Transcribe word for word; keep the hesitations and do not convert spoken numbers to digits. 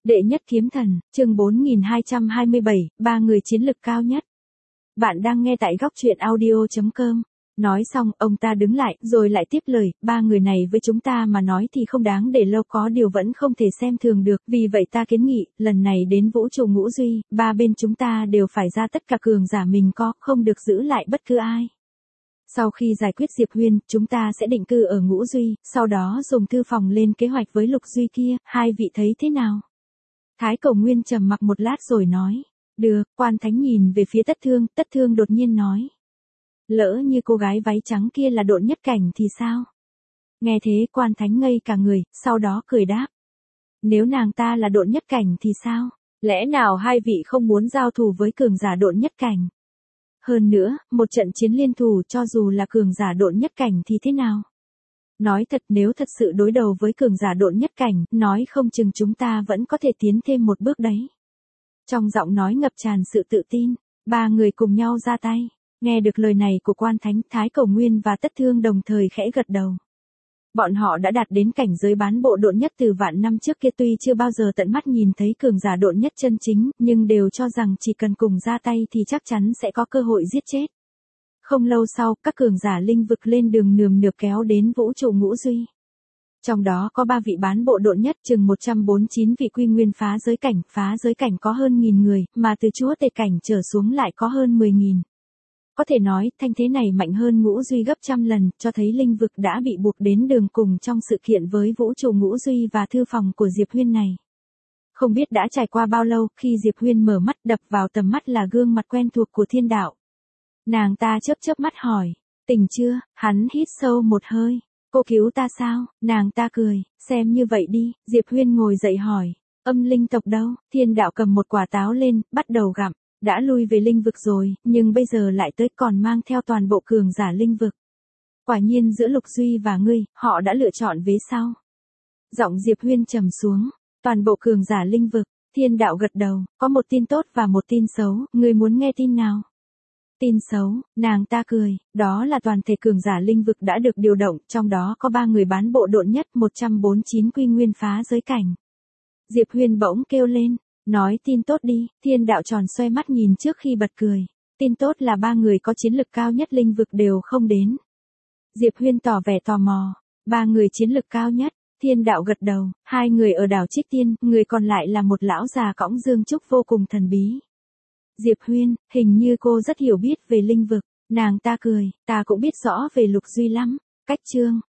Đệ nhất kiếm thần, chương bốn nghìn hai trăm hai mươi bảy, ba người chiến lực cao nhất. Bạn đang nghe tại góc truyện audio chấm com. Nói xong, ông ta đứng lại, rồi lại tiếp lời, ba người này với chúng ta mà nói thì không đáng để lâu, có điều vẫn không thể xem thường được, vì vậy ta kiến nghị, lần này đến vũ trụ ngũ duy, ba bên chúng ta đều phải ra tất cả cường giả mình có, không được giữ lại bất cứ ai. Sau khi giải quyết Diệp Huyên, chúng ta sẽ định cư ở ngũ duy, sau đó dùng thư phòng lên kế hoạch với lục duy kia, hai vị thấy thế nào? Thái Cổ Nguyên trầm mặc một lát rồi nói, được. Quan Thánh nhìn về phía Tất Thương, Tất Thương đột nhiên nói, lỡ như cô gái váy trắng kia là Độn Nhất Cảnh thì sao? Nghe thế Quan Thánh ngây cả người, sau đó cười đáp, nếu nàng ta là Độn Nhất Cảnh thì sao? Lẽ nào hai vị không muốn giao thủ với cường giả Độn Nhất Cảnh? Hơn nữa, một trận chiến liên thủ cho dù là cường giả Độn Nhất Cảnh thì thế nào? Nói thật, nếu thật sự đối đầu với cường giả Độn Nhất Cảnh, nói không chừng chúng ta vẫn có thể tiến thêm một bước đấy. Trong giọng nói ngập tràn sự tự tin, ba người cùng nhau ra tay. Nghe được lời này của Quan Thánh, Thái Cổ Nguyên và Tất Thương đồng thời khẽ gật đầu. Bọn họ đã đạt đến cảnh giới bán bộ độn nhất từ vạn năm trước kia, tuy chưa bao giờ tận mắt nhìn thấy cường giả độn nhất chân chính, nhưng đều cho rằng chỉ cần cùng ra tay thì chắc chắn sẽ có cơ hội giết chết. Không lâu sau, các cường giả linh vực lên đường nườm nượp kéo đến vũ trụ ngũ duy. Trong đó có ba vị bán bộ độn nhất, chừng một trăm bốn mươi chín vị quy nguyên phá giới cảnh, phá giới cảnh có hơn nghìn người, mà từ chúa tể cảnh trở xuống lại có hơn mười nghìn. Có thể nói, thanh thế này mạnh hơn ngũ duy gấp trăm lần, cho thấy linh vực đã bị buộc đến đường cùng trong sự kiện với vũ trụ ngũ duy và thư phòng của Diệp Huyên này. Không biết đã trải qua bao lâu, khi Diệp Huyên mở mắt, đập vào tầm mắt là gương mặt quen thuộc của Thiên Đạo. Nàng ta chớp chớp mắt hỏi, tỉnh chưa? Hắn hít sâu một hơi, cô cứu ta sao? Nàng ta cười, xem như vậy đi. Diệp Huyên ngồi dậy hỏi, âm linh tộc đâu? Thiên Đạo cầm một quả táo lên, bắt đầu gặm. Đã lui về linh vực rồi, nhưng bây giờ lại tới, còn mang theo toàn bộ cường giả linh vực. Quả nhiên giữa Lục Duy và ngươi, họ đã lựa chọn vế sau. Giọng Diệp Huyên trầm xuống, toàn bộ cường giả linh vực. Thiên Đạo gật đầu, có một tin tốt và một tin xấu, ngươi muốn nghe tin nào? Tin xấu, nàng ta cười, đó là toàn thể cường giả linh vực đã được điều động, trong đó có ba người bán bộ độn nhất, một trăm bốn mươi chín quy nguyên phá giới cảnh. Diệp Huyên bỗng kêu lên, nói tin tốt đi. Thiên Đạo tròn xoay mắt nhìn trước khi bật cười. Tin tốt là ba người có chiến lực cao nhất linh vực đều không đến. Diệp Huyên tỏ vẻ tò mò, ba người chiến lực cao nhất. Thiên Đạo gật đầu, hai người ở đảo Trích Tiên, người còn lại là một lão già cõng dương trúc vô cùng thần bí. Diệp Huyên, hình như cô rất hiểu biết về linh vực. Nàng ta cười, ta cũng biết rõ về Lục Duy lắm. Cách chương,